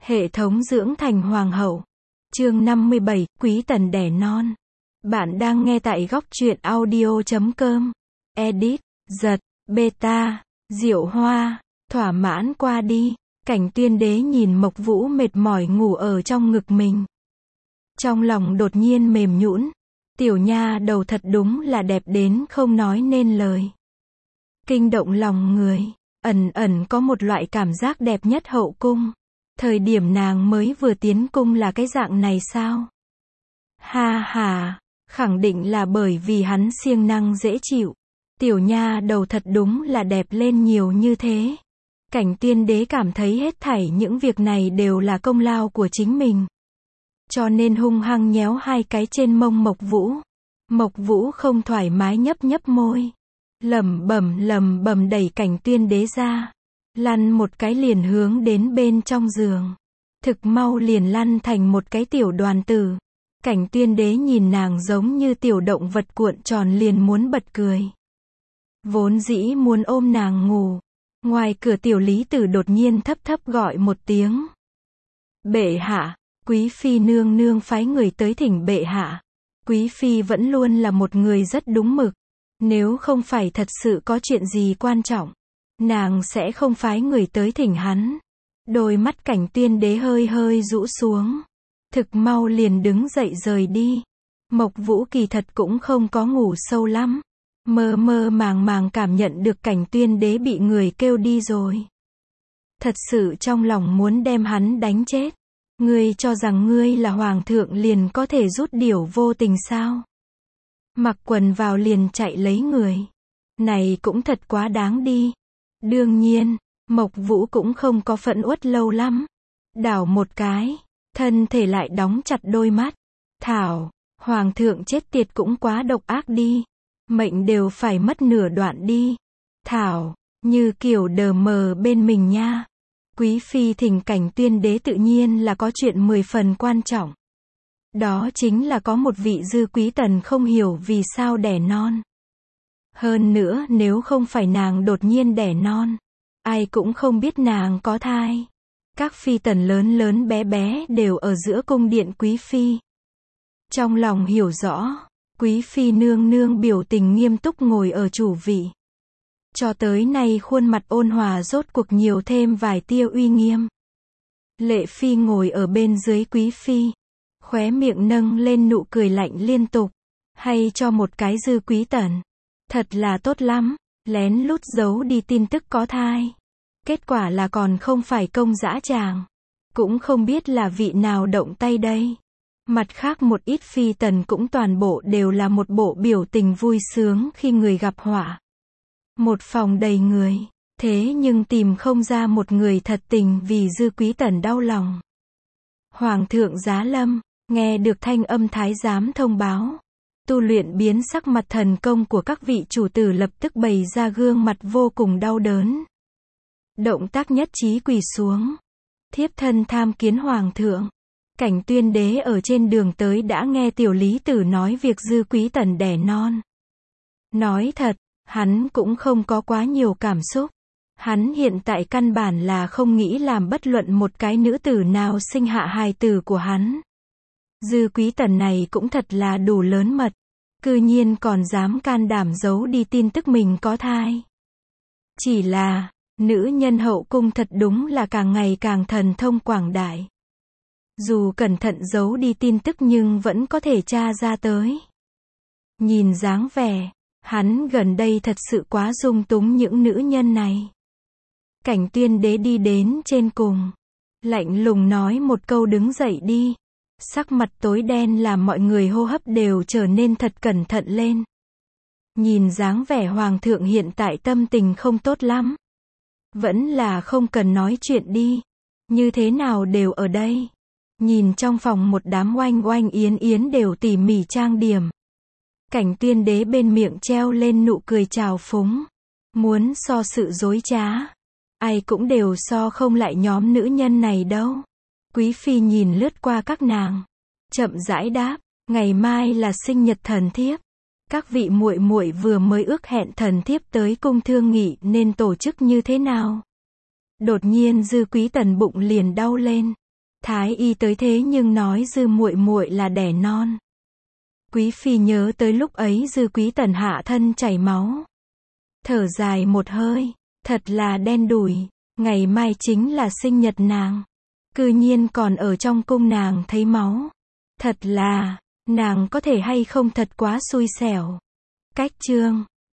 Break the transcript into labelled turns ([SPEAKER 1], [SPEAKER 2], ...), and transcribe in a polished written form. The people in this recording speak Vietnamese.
[SPEAKER 1] Hệ thống dưỡng thành hoàng hậu. Chương 57, Quý Tần đẻ non. Bạn đang nghe tại góc truyện audio.com. Edit, giật, beta, Diệu Hoa, thỏa mãn qua đi. Cảnh Tuyên Đế nhìn Mộc Vũ mệt mỏi ngủ ở trong ngực mình. Trong lòng đột nhiên mềm nhũn. Tiểu nha đầu thật đúng là đẹp đến không nói nên lời. Kinh động lòng người, ẩn ẩn có một loại cảm giác đẹp nhất hậu cung. Thời điểm nàng mới vừa tiến cung là cái dạng này sao? Ha ha, khẳng định là bởi vì hắn siêng năng dễ chịu. Tiểu nha đầu thật đúng là đẹp lên nhiều như thế. Cảnh Tuyên Đế cảm thấy hết thảy những việc này đều là công lao của chính mình. Cho nên hung hăng nhéo hai cái trên mông Mộc Vũ. Mộc Vũ không thoải mái nhấp nhấp môi. Lẩm bẩm đẩy Cảnh Tuyên Đế ra. Lăn một cái liền hướng đến bên trong giường. Thực mau liền lăn thành một cái tiểu đoàn tử. Cảnh Tuyên Đế nhìn nàng giống như tiểu động vật cuộn tròn liền muốn bật cười. Vốn dĩ muốn ôm nàng ngủ. Ngoài cửa tiểu lý tử đột nhiên thấp thấp gọi một tiếng. Bệ hạ, Quý Phi nương nương phái người tới thỉnh bệ hạ. Quý Phi vẫn luôn là một người rất đúng mực. Nếu không phải thật sự có chuyện gì quan trọng, nàng sẽ không phái người tới thỉnh hắn. Đôi mắt Cảnh Tuyên Đế hơi hơi rũ xuống. Thực mau liền đứng dậy rời đi. Mộc Vũ kỳ thật cũng không có ngủ sâu lắm. Mơ mơ màng cảm nhận được Cảnh Tuyên Đế bị người kêu đi rồi. Thật sự trong lòng muốn đem hắn đánh chết. Ngươi cho rằng ngươi là hoàng thượng liền có thể rút điểu vô tình sao? Mặc quần vào liền chạy lấy người. Này cũng thật quá đáng đi. Đương nhiên, Mộc Vũ cũng không có phẫn uất lâu lắm. Đảo một cái, thân thể lại đóng chặt đôi mắt. Thảo, hoàng thượng chết tiệt cũng quá độc ác đi. Mệnh đều phải mất nửa đoạn đi. Thảo, như kiểu đờ mờ bên mình nha. Quý Phi thỉnh Cảnh Tuyên Đế tự nhiên là có chuyện 10 phần quan trọng. Đó chính là có một vị dư quý tần không hiểu vì sao đẻ non. Hơn nữa nếu không phải nàng đột nhiên đẻ non, ai cũng không biết nàng có thai. Các phi tần lớn lớn bé bé đều ở giữa cung điện Quý Phi. Trong lòng hiểu rõ, Quý Phi nương nương biểu tình nghiêm túc ngồi ở chủ vị. Cho tới nay khuôn mặt ôn hòa rốt cuộc nhiều thêm vài tia uy nghiêm. Lệ Phi ngồi ở bên dưới Quý Phi. Khóe miệng nâng lên nụ cười lạnh liên tục. Hay cho một cái dư quý tần. Thật là tốt lắm. Lén lút giấu đi tin tức có thai. Kết quả là còn không phải công dã tràng. Cũng không biết là vị nào động tay đây. Mặt khác một ít phi tần cũng toàn bộ đều là một bộ biểu tình vui sướng khi người gặp họa. Một phòng đầy người. Thế nhưng tìm không ra một người thật tình vì dư quý tần đau lòng. Hoàng thượng giá lâm. Nghe được thanh âm thái giám thông báo. Tu luyện biến sắc mặt thần công của các vị chủ tử lập tức bày ra gương mặt vô cùng đau đớn. Động tác nhất trí quỳ xuống. Thiếp thân tham kiến hoàng thượng. Cảnh Tuyên Đế ở trên đường tới đã nghe tiểu lý tử nói việc dư quý tần đẻ non. Nói thật, hắn cũng không có quá nhiều cảm xúc. Hắn hiện tại căn bản là không nghĩ làm bất luận một cái nữ tử nào sinh hạ hài tử của hắn. Dư quý tần này cũng thật là đủ lớn mật. Cư nhiên còn dám can đảm giấu đi tin tức mình có thai. Chỉ là, nữ nhân hậu cung thật đúng là càng ngày càng thần thông quảng đại. Dù cẩn thận giấu đi tin tức nhưng vẫn có thể tra ra tới. Nhìn dáng vẻ, hắn gần đây thật sự quá dung túng những nữ nhân này. Cảnh Tuyên Đế đi đến trên cùng. Lạnh lùng nói một câu đứng dậy đi. Sắc mặt tối đen làm mọi người hô hấp đều trở nên thật cẩn thận lên. Nhìn dáng vẻ hoàng thượng hiện tại tâm tình không tốt lắm. Vẫn là không cần nói chuyện đi. Như thế nào đều ở đây. Nhìn trong phòng một đám oanh oanh yến yến đều tỉ mỉ trang điểm. Cảnh Tuyên Đế bên miệng treo lên nụ cười trào phúng. Muốn so sự dối trá. Ai cũng đều so không lại nhóm nữ nhân này đâu. Quý Phi nhìn lướt qua các nàng. Chậm rãi đáp. Ngày mai là sinh nhật thần thiếp. Các vị muội muội vừa mới ước hẹn thần thiếp tới cung thương nghị nên tổ chức như thế nào? Đột nhiên dư quý tần bụng liền đau lên. Thái y tới thế nhưng nói Dư muội muội là đẻ non. Quý phi nhớ tới lúc ấy Dư Quý Tần hạ thân chảy máu. Thở dài một hơi, thật là đen đủi, ngày mai chính là sinh nhật nàng. Cư nhiên còn ở trong cung nàng thấy máu. Thật là, nàng có thể hay không thật quá xui xẻo. Cách chương